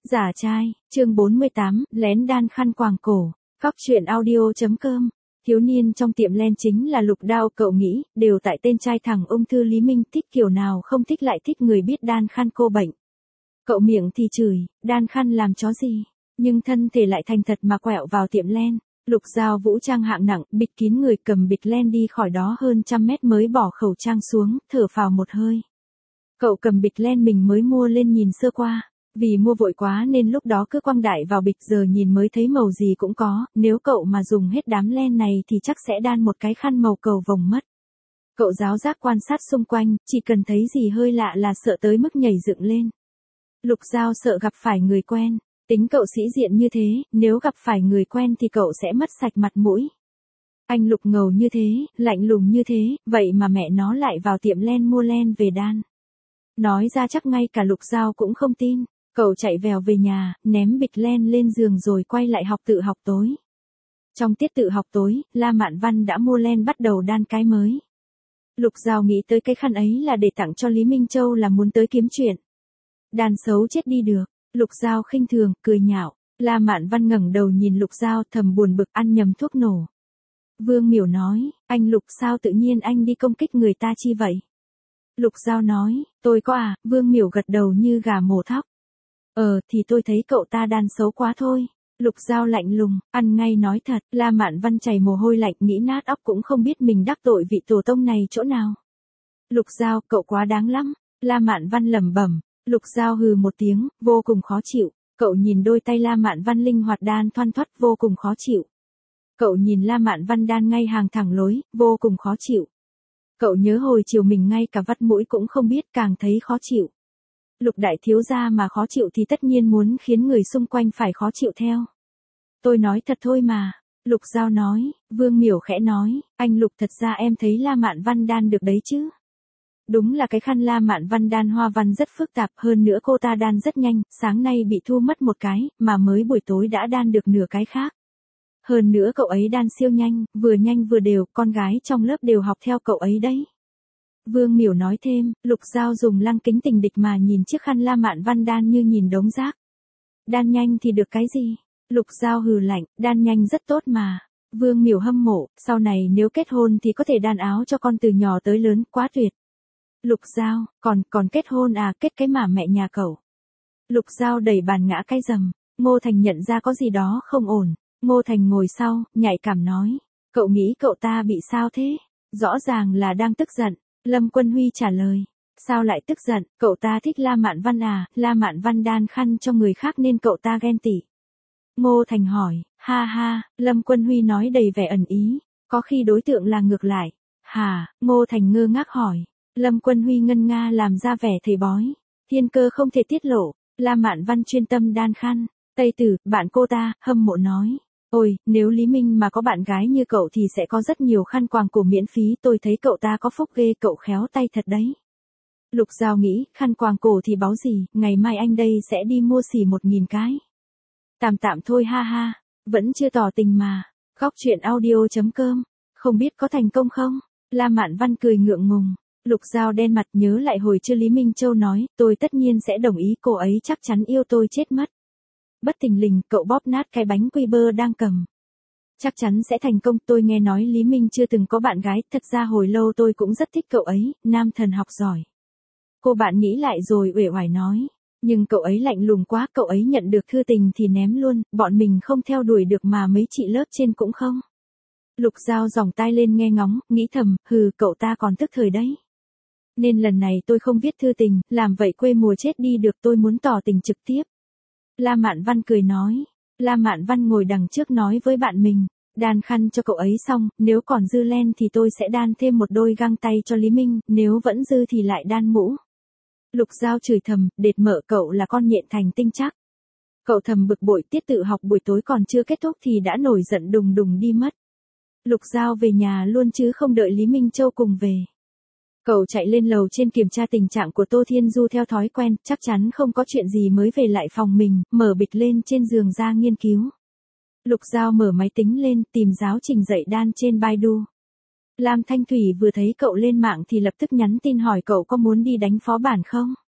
Giả trai, chương 48, lén đan khăn quàng cổ. Cóc truyện audio.com. Thiếu niên trong tiệm len chính là Lục Đao, cậu nghĩ, đều tại tên trai thằng ung thư Lý Minh, thích kiểu nào không thích lại thích người biết đan khăn cô bệnh. Cậu miệng thì chửi, đan khăn làm chó gì, nhưng thân thể lại thành thật mà quẹo vào tiệm len. Lục Giao vũ trang hạng nặng, bịt kín người, cầm bịch len đi khỏi đó hơn 100 mét mới bỏ khẩu trang xuống, thở phào một hơi. Cậu cầm bịch len mình mới mua lên nhìn sơ qua. Vì mua vội quá nên lúc đó cứ quăng đại vào bịch, giờ nhìn mới thấy màu gì cũng có, nếu cậu mà dùng hết đám len này thì chắc sẽ đan một cái khăn màu cầu vồng mất. Cậu giáo giác quan sát xung quanh, chỉ cần thấy gì hơi lạ là sợ tới mức nhảy dựng lên. Lục Giao sợ gặp phải người quen, tính cậu sĩ diện như thế, nếu gặp phải người quen thì cậu sẽ mất sạch mặt mũi. Anh Lục ngầu như thế, lạnh lùng như thế, vậy mà mẹ nó lại vào tiệm len mua len về đan. Nói ra chắc ngay cả Lục Giao cũng không tin. Cậu chạy vèo về nhà, ném bịch len lên giường rồi quay lại học tự học tối. Trong tiết tự học tối, La Mạn Văn đã mua len bắt đầu đan cái mới. Lục Giao nghĩ tới cái khăn ấy là để tặng cho Lý Minh Châu, là muốn tới kiếm chuyện. Đan xấu chết đi được. Lục Giao khinh thường, cười nhạo. La Mạn Văn ngẩng đầu nhìn Lục Giao, thầm buồn bực, ăn nhầm thuốc nổ. Vương Miểu nói, anh Lục sao tự nhiên anh đi công kích người ta chi vậy? Lục Giao nói, tôi có à. Vương Miểu gật đầu như gà mổ thóc. Thì tôi thấy cậu ta đan xấu quá thôi. Lục Giao lạnh lùng, ăn ngay nói thật. La Mạn Văn chảy mồ hôi lạnh, nghĩ nát óc cũng không biết mình đắc tội vị tổ tông này chỗ nào. Lục Giao, cậu quá đáng lắm. La Mạn Văn lẩm bẩm. Lục Giao hừ một tiếng, vô cùng khó chịu. Cậu nhìn đôi tay La Mạn Văn linh hoạt đan thoăn thoắt, vô cùng khó chịu. Cậu nhìn La Mạn Văn đan ngay hàng thẳng lối, vô cùng khó chịu. Cậu nhớ hồi chiều mình ngay cả vắt mũi cũng không biết, càng thấy khó chịu. Lục đại thiếu gia mà khó chịu thì tất nhiên muốn khiến người xung quanh phải khó chịu theo. Tôi nói thật thôi mà. Lục Giao nói. Vương Miểu khẽ nói, anh Lục, thật ra em thấy La Mạn Văn đan được đấy chứ. Đúng là cái khăn La Mạn Văn đan hoa văn rất phức tạp, hơn nữa cô ta đan rất nhanh, sáng nay bị thu mất một cái, mà mới buổi tối đã đan được nửa cái khác. Hơn nữa cậu ấy đan siêu nhanh vừa đều, con gái trong lớp đều học theo cậu ấy đấy. Vương Miểu nói thêm. Lục Giao dùng lăng kính tình địch mà nhìn chiếc khăn La Mạn Văn đan như nhìn đống rác. Đan nhanh thì được cái gì? Lục Giao hừ lạnh, đan nhanh rất tốt mà. Vương Miểu hâm mộ, sau này nếu kết hôn thì có thể đan áo cho con từ nhỏ tới lớn, quá tuyệt. Lục Giao, còn kết hôn à? Kết cái mà mẹ nhà cậu. Lục Giao đẩy bàn ngã cái rầm. Ngô Thành nhận ra có gì đó không ổn. Ngô Thành ngồi sau, nhạy cảm nói. Cậu nghĩ cậu ta bị sao thế? Rõ ràng là đang tức giận. Lâm Quân Huy trả lời. Sao lại tức giận? Cậu ta thích La Mạn Văn à? La Mạn Văn đan khăn cho người khác nên cậu ta ghen tị. Ngô Thành hỏi. Ha ha. Lâm Quân Huy nói đầy vẻ ẩn ý. Có khi đối tượng là ngược lại. Hả? Ngô Thành ngơ ngác hỏi. Lâm Quân Huy ngân nga làm ra vẻ thầy bói. Thiên cơ không thể tiết lộ. La Mạn Văn chuyên tâm đan khăn. Tây Tử, bạn cô ta, hâm mộ nói. Ôi, nếu Lý Minh mà có bạn gái như cậu thì sẽ có rất nhiều khăn quàng cổ miễn phí, tôi thấy cậu ta có phúc ghê, cậu khéo tay thật đấy. Lục Giao nghĩ, khăn quàng cổ thì báo gì, ngày mai anh đây sẽ đi mua xỉ 1000 cái. Tạm thôi ha ha, vẫn chưa tỏ tình mà. Góc truyện audio.com, không biết có thành công không? La Mạn Văn cười ngượng ngùng. Lục Giao đen mặt, nhớ lại hồi chưa Lý Minh Châu nói, tôi tất nhiên sẽ đồng ý, cô ấy chắc chắn yêu tôi chết mất. Bất thình lình, cậu bóp nát cái bánh quy bơ đang cầm. Chắc chắn sẽ thành công, tôi nghe nói Lý Minh chưa từng có bạn gái, thật ra hồi lâu tôi cũng rất thích cậu ấy, nam thần học giỏi. Cô bạn nghĩ lại rồi uể oải nói. Nhưng cậu ấy lạnh lùng quá, cậu ấy nhận được thư tình thì ném luôn, bọn mình không theo đuổi được mà mấy chị lớp trên cũng không. Lục Giao giòng tai lên nghe ngóng, nghĩ thầm, cậu ta còn tức thời đấy. Nên lần này tôi không viết thư tình, làm vậy quê mùa chết đi được, tôi muốn tỏ tình trực tiếp. La Mạn Văn cười nói. La Mạn Văn ngồi đằng trước nói với bạn mình. Đan khăn cho cậu ấy xong, nếu còn dư len thì tôi sẽ đan thêm một đôi găng tay cho Lý Minh, nếu vẫn dư thì lại đan mũ. Lục Giao chửi thầm, đệt mợ cậu là con nhện thành tinh chắc. Cậu thầm bực bội, tiết tự học buổi tối còn chưa kết thúc thì đã nổi giận đùng đùng đi mất. Lục Giao về nhà luôn chứ không đợi Lý Minh Châu cùng về. Cậu chạy lên lầu trên kiểm tra tình trạng của Tô Thiên Du theo thói quen, chắc chắn không có chuyện gì mới về lại phòng mình, mở bịch lên trên giường ra nghiên cứu. Lục Giao mở máy tính lên, tìm giáo trình dạy đan trên Baidu. Lam Thanh Thủy vừa thấy cậu lên mạng thì lập tức nhắn tin hỏi cậu có muốn đi đánh phó bản không?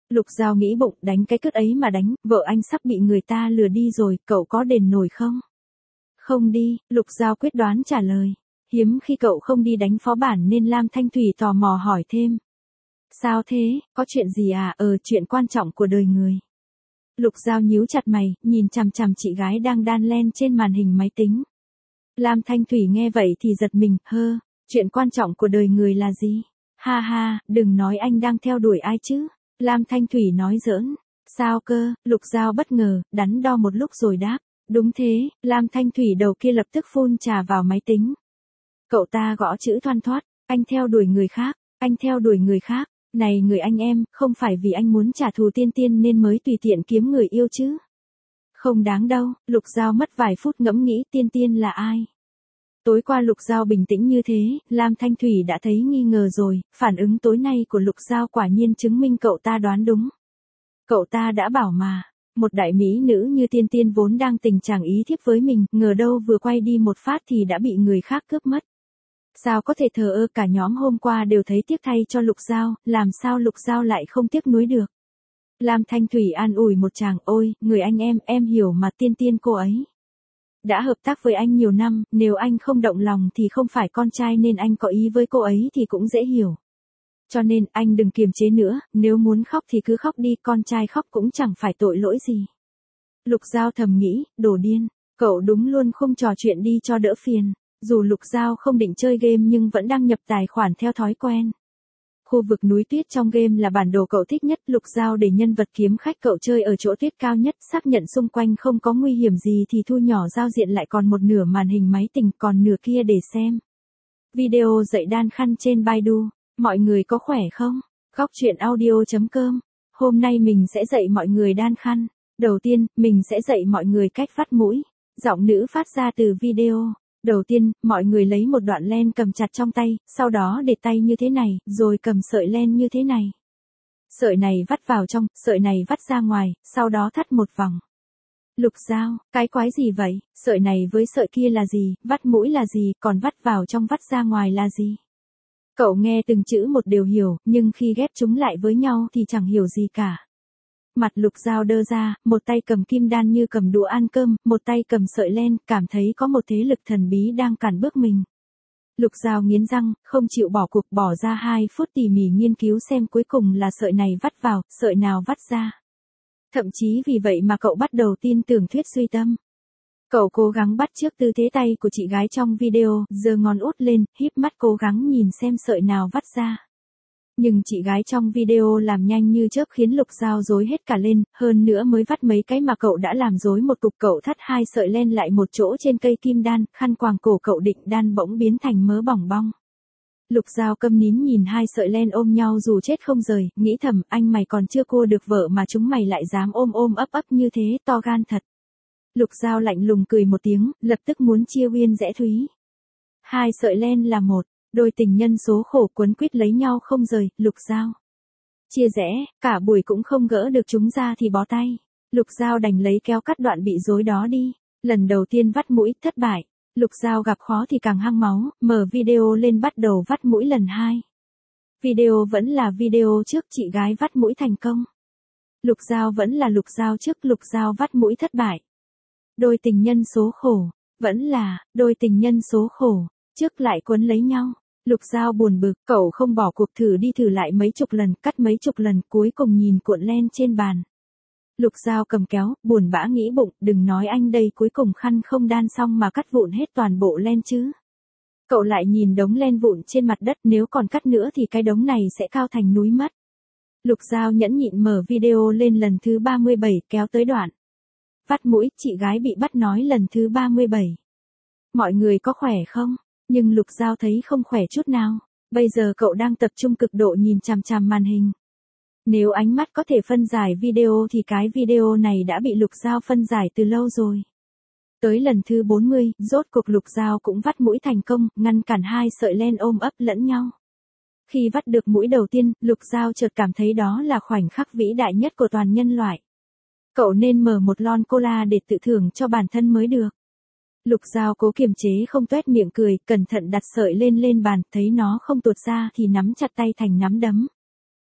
Lục Giao nghĩ bụng, đánh cái cứt ấy mà đánh, vợ anh sắp bị người ta lừa đi rồi, cậu có đền nổi không? Không đi, Lục Giao quyết đoán trả lời. Hiếm khi cậu không đi đánh phó bản nên Lam Thanh Thủy tò mò hỏi thêm. Sao thế, có chuyện gì à? Chuyện quan trọng của đời người. Lục Giao nhíu chặt mày, nhìn chằm chằm chị gái đang đan len trên màn hình máy tính. Lam Thanh Thủy nghe vậy thì giật mình, chuyện quan trọng của đời người là gì? Ha ha, đừng nói anh đang theo đuổi ai chứ. Lam Thanh Thủy nói giỡn. Sao cơ? Lục Giao bất ngờ, đắn đo một lúc rồi đáp. Đúng thế, Lam Thanh Thủy đầu kia lập tức phun trà vào máy tính. Cậu ta gõ chữ thoăn thoắt, anh theo đuổi người khác, anh theo đuổi người khác. Này người anh em, không phải vì anh muốn trả thù Tiên Tiên nên mới tùy tiện kiếm người yêu chứ. Không đáng đâu, Lục Giao mất vài phút ngẫm nghĩ Tiên Tiên là ai. Tối qua Lục Giao bình tĩnh như thế, Lam Thanh Thủy đã thấy nghi ngờ rồi, phản ứng tối nay của Lục Giao quả nhiên chứng minh cậu ta đoán đúng. Cậu ta đã bảo mà, một đại mỹ nữ như Tiên Tiên vốn đang tình trạng ý thiếp với mình, ngờ đâu vừa quay đi một phát thì đã bị người khác cướp mất. Sao có thể thờ ơ, cả nhóm hôm qua đều thấy tiếc thay cho Lục Giao, làm sao Lục Giao lại không tiếc nuối được. Lam Thanh Thủy an ủi một chàng, ôi, người anh em hiểu mà, Tiên Tiên cô ấy đã hợp tác với anh nhiều năm, nếu anh không động lòng thì không phải con trai nên anh có ý với cô ấy thì cũng dễ hiểu. Cho nên anh đừng kiềm chế nữa, nếu muốn khóc thì cứ khóc đi, con trai khóc cũng chẳng phải tội lỗi gì. Lục Giao thầm nghĩ, đồ điên, cậu đúng luôn, không trò chuyện đi cho đỡ phiền. Dù Lục Giao không định chơi game nhưng vẫn đăng nhập tài khoản theo thói quen. Khu vực núi tuyết trong game là bản đồ cậu thích nhất, Lục Giao để nhân vật kiếm khách cậu chơi ở chỗ tuyết cao nhất, xác nhận xung quanh không có nguy hiểm gì thì thu nhỏ giao diện lại còn một nửa màn hình máy tính, còn nửa kia để xem video dạy đan khăn trên Baidu. Mọi người có khỏe không? Góc truyện audio.com. Hôm nay mình sẽ dạy mọi người đan khăn. Đầu tiên, mình sẽ dạy mọi người cách vắt mũi. Giọng nữ phát ra từ video. Đầu tiên, mọi người lấy một đoạn len cầm chặt trong tay, sau đó để tay như thế này, rồi cầm sợi len như thế này. Sợi này vắt vào trong, sợi này vắt ra ngoài, sau đó thắt một vòng. Lục Giao, cái quái gì vậy? Sợi này với sợi kia là gì? Vắt mũi là gì? Còn vắt vào trong vắt ra ngoài là gì? Cậu nghe từng chữ một đều hiểu, nhưng khi ghép chúng lại với nhau thì chẳng hiểu gì cả. Mặt Lục Giao đơ ra, một tay cầm kim đan như cầm đũa ăn cơm, một tay cầm sợi len, cảm thấy có một thế lực thần bí đang cản bước mình. Lục Giao nghiến răng, không chịu bỏ cuộc, bỏ ra 2 phút tỉ mỉ nghiên cứu xem cuối cùng là sợi này vắt vào, sợi nào vắt ra. Thậm chí vì vậy mà cậu bắt đầu tin tưởng thuyết duy tâm. Cậu cố gắng bắt chước tư thế tay của chị gái trong video, giơ ngón út lên, híp mắt cố gắng nhìn xem sợi nào vắt ra. Nhưng chị gái trong video làm nhanh như chớp khiến Lục Giao rối hết cả lên, hơn nữa mới vắt mấy cái mà cậu đã làm rối một cục, cậu thắt 2 sợi len lại một chỗ trên cây kim đan, khăn quàng cổ cậu định đan bỗng biến thành mớ bỏng bong. Lục Giao câm nín nhìn 2 sợi len ôm nhau dù chết không rời, nghĩ thầm, anh mày còn chưa cua được vợ mà chúng mày lại dám ôm ấp như thế, to gan thật. Lục Giao lạnh lùng cười một tiếng, lập tức muốn chia uyên rẽ thúy. 2 sợi len là một. Đôi tình nhân số khổ quấn quýt lấy nhau không rời, Lục Giao chia rẽ, cả buổi cũng không gỡ được chúng ra thì bó tay. Lục Giao đành lấy kéo cắt đoạn bị rối đó đi. Lần đầu tiên vắt mũi, thất bại. Lục Giao gặp khó thì càng hăng máu, mở video lên bắt đầu vắt mũi lần 2. Video vẫn là video trước chị gái vắt mũi thành công. Lục Giao vẫn là Lục Giao trước, Lục Giao vắt mũi thất bại. Đôi tình nhân số khổ, vẫn là, đôi tình nhân số khổ, trước lại quấn lấy nhau. Lục Giao buồn bực, cậu không bỏ cuộc, thử đi thử lại mấy chục lần, cắt mấy chục lần, cuối cùng nhìn cuộn len trên bàn. Lục Giao cầm kéo, buồn bã nghĩ bụng, đừng nói anh đây cuối cùng khăn không đan xong mà cắt vụn hết toàn bộ len chứ. Cậu lại nhìn đống len vụn trên mặt đất, nếu còn cắt nữa thì cái đống này sẽ cao thành núi mất. Lục Giao nhẫn nhịn mở video lên lần thứ 37, kéo tới đoạn vắt mũi, chị gái bị bắt nói lần thứ 37. Mọi người có khỏe không? Nhưng Lục Giao thấy không khỏe chút nào. Bây giờ cậu đang tập trung cực độ nhìn chằm chằm màn hình. Nếu ánh mắt có thể phân giải video thì cái video này đã bị Lục Giao phân giải từ lâu rồi. Tới lần thứ 40, rốt cuộc Lục Giao cũng vắt mũi thành công, ngăn cản 2 sợi len ôm ấp lẫn nhau. Khi vắt được mũi đầu tiên, Lục Giao chợt cảm thấy đó là khoảnh khắc vĩ đại nhất của toàn nhân loại. Cậu nên mở một lon cola để tự thưởng cho bản thân mới được. Lục Giao cố kiềm chế không toét miệng cười, cẩn thận đặt sợi lên bàn, thấy nó không tuột ra thì nắm chặt tay thành nắm đấm.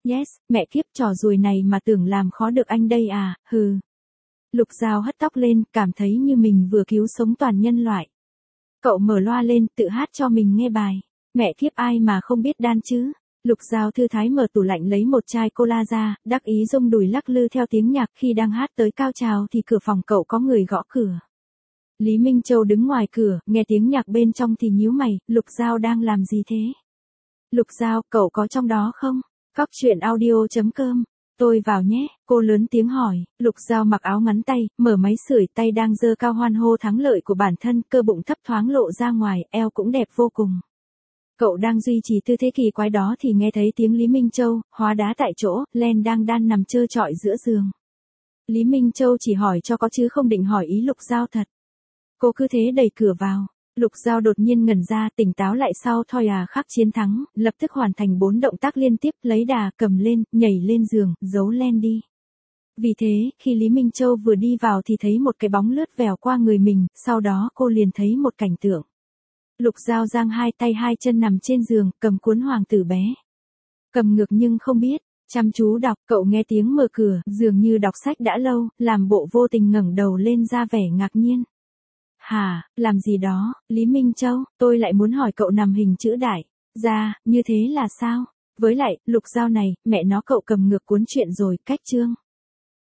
Yes, mẹ kiếp trò ruồi này mà tưởng làm khó được anh đây à, hừ. Lục Giao hất tóc lên, cảm thấy như mình vừa cứu sống toàn nhân loại. Cậu mở loa lên, tự hát cho mình nghe bài. Mẹ kiếp ai mà không biết đan chứ. Lục Giao thư thái mở tủ lạnh lấy một chai cola ra, đắc ý rung đùi lắc lư theo tiếng nhạc. Khi đang hát tới cao trào thì cửa phòng cậu có người gõ cửa. Lý Minh Châu đứng ngoài cửa, nghe tiếng nhạc bên trong thì nhíu mày, Lục Giao đang làm gì thế? Lục Giao, cậu có trong đó không? Cóc truyện audio.com. Tôi vào nhé, cô lớn tiếng hỏi. Lục Giao mặc áo ngắn tay, mở máy sưởi, tay đang giơ cao hoan hô thắng lợi của bản thân, cơ bụng thấp thoáng lộ ra ngoài, eo cũng đẹp vô cùng. Cậu đang duy trì tư thế kỳ quái đó thì nghe thấy tiếng Lý Minh Châu, hóa đá tại chỗ, Len đang đan nằm trơ trọi giữa giường. Lý Minh Châu chỉ hỏi cho có chứ không định hỏi ý Lục Giao thật. Cô cứ thế đẩy cửa vào. Lục Giao đột nhiên ngẩn ra, tỉnh táo lại sau thoi khắc chiến thắng, lập tức hoàn thành 4 động tác liên tiếp, lấy đà, cầm lên, nhảy lên giường, giấu Len đi. Vì thế, khi Lý Minh Châu vừa đi vào thì thấy một cái bóng lướt vèo qua người mình, sau đó cô liền thấy một cảnh tượng. Lục Giao giang hai tay hai chân nằm trên giường, cầm cuốn Hoàng tử bé. Cầm ngược nhưng không biết, chăm chú đọc, cậu nghe tiếng mở cửa, dường như đọc sách đã lâu, làm bộ vô tình ngẩng đầu lên ra vẻ ngạc nhiên. Hả, làm gì đó, Lý Minh Châu, tôi lại muốn hỏi cậu nằm hình chữ đại. Ra, như thế là sao? Với lại, Lục Giao này, mẹ nó cậu cầm ngược cuốn truyện rồi, cách chương.